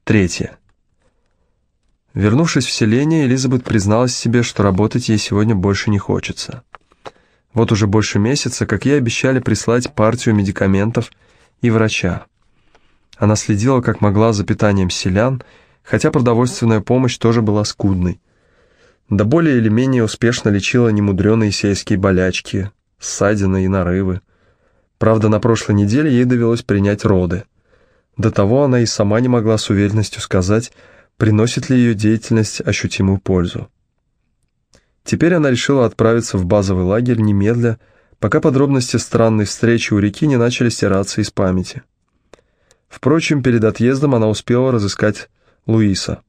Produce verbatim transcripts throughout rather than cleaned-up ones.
Третье. Вернувшись в селение, Элизабет призналась себе, что работать ей сегодня больше не хочется. Вот уже больше месяца, как ей обещали прислать партию медикаментов и врача. Она следила как могла за питанием селян, хотя продовольственная помощь тоже была скудной. Да более или менее успешно лечила немудреные сельские болячки, ссадины и нарывы. Правда, на прошлой неделе ей довелось принять роды. До того она и сама не могла с уверенностью сказать, приносит ли ее деятельность ощутимую пользу. Теперь она решила отправиться в базовый лагерь немедля, пока подробности странной встречи у реки не начали стираться из памяти. Впрочем, перед отъездом она успела разыскать Луиса.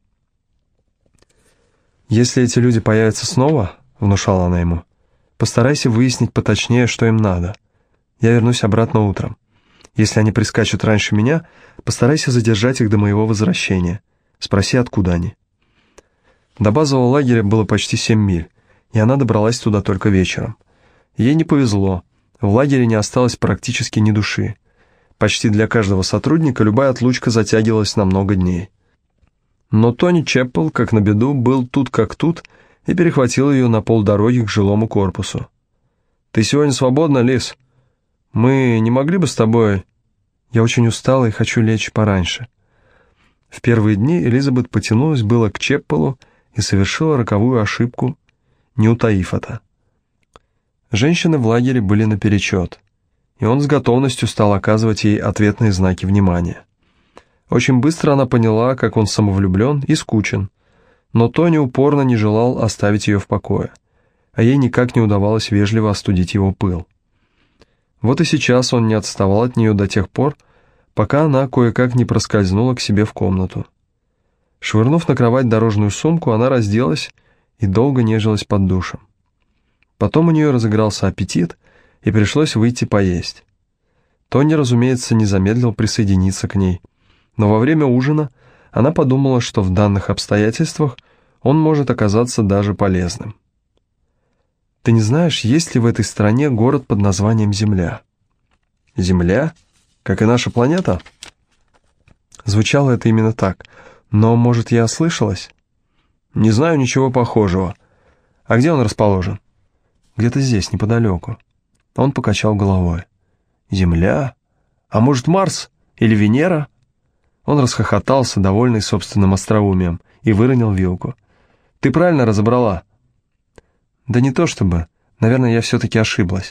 «Если эти люди появятся снова, — внушала она ему, — постарайся выяснить поточнее, что им надо. Я вернусь обратно утром. Если они прискачут раньше меня, постарайся задержать их до моего возвращения. Спроси, откуда они». До базового лагеря было почти семь миль, и она добралась туда только вечером. Ей не повезло, в лагере не осталось практически ни души. Почти для каждого сотрудника любая отлучка затягивалась на много дней. Но Тони Чеппел, как на беду, был тут как тут и перехватил ее на полдороги к жилому корпусу. «Ты сегодня свободна, Лиз? Мы не могли бы с тобой...» «Я очень устала и хочу лечь пораньше». В первые дни Элизабет потянулась было к Чеппелу и совершила роковую ошибку, не утаив это. Женщины в лагере были наперечет, и он с готовностью стал оказывать ей ответные знаки внимания. Очень быстро она поняла, как он самовлюблен и скучен, но Тони упорно не желал оставить ее в покое, а ей никак не удавалось вежливо остудить его пыл. Вот и сейчас он не отставал от нее до тех пор, пока она кое-как не проскользнула к себе в комнату. Швырнув на кровать дорожную сумку, она разделась и долго нежилась под душем. Потом у нее разыгрался аппетит, и пришлось выйти поесть. Тони, разумеется, не замедлил присоединиться к ней, но во время ужина она подумала, что в данных обстоятельствах он может оказаться даже полезным. «Ты не знаешь, есть ли в этой стране город под названием Земля?» «Земля? Как и наша планета?» Звучало это именно так, но, может, я ослышалась? «Не знаю ничего похожего. А где он расположен?» «Где-то здесь, неподалеку». Он покачал головой. «Земля? А может, Марс? Или Венера?» Он расхохотался, довольный собственным остроумием, и выронил вилку. «Ты правильно разобрала?» «Да не то чтобы. Наверное, я все-таки ошиблась».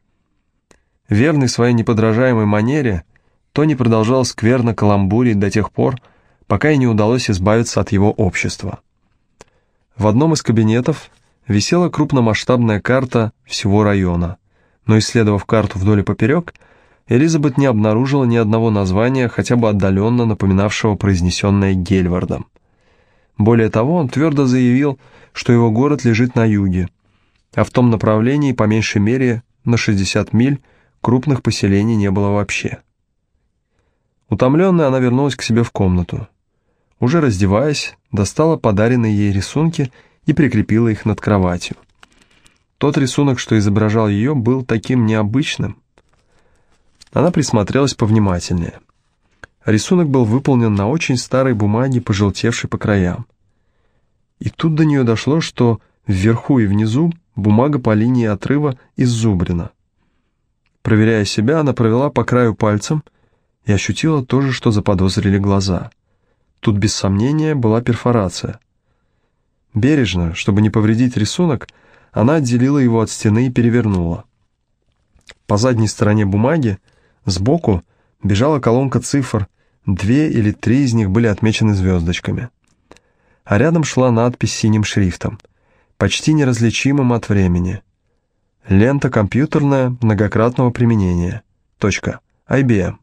Верный своей неподражаемой манере, Тони продолжал скверно каламбурить до тех пор, пока ей не удалось избавиться от его общества. В одном из кабинетов висела крупномасштабная карта всего района, но, исследовав карту вдоль и поперек, Элизабет не обнаружила ни одного названия, хотя бы отдаленно напоминавшего произнесенное Гельвардом. Более того, он твердо заявил, что его город лежит на юге, а в том направлении, по меньшей мере, на шестьдесят миль, крупных поселений не было вообще. Утомленная, она вернулась к себе в комнату. Уже раздеваясь, достала подаренные ей рисунки и прикрепила их над кроватью. Тот рисунок, что изображал ее, был таким необычным. Она присмотрелась повнимательнее. Рисунок был выполнен на очень старой бумаге, пожелтевшей по краям. И тут до нее дошло, что вверху и внизу бумага по линии отрыва иззубрена. Проверяя себя, она провела по краю пальцем и ощутила то же, что заподозрили глаза. Тут, без сомнения, была перфорация. Бережно, чтобы не повредить рисунок, она отделила его от стены и перевернула. По задней стороне бумаги, сбоку, бежала колонка цифр, две или три из них были отмечены звездочками. А рядом шла надпись синим шрифтом, почти неразличимым от времени. «Лента компьютерная многократного применения. Точка. ай би эм».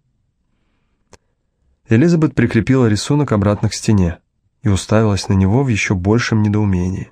Элизабет прикрепила рисунок обратно к стене и уставилась на него в еще большем недоумении.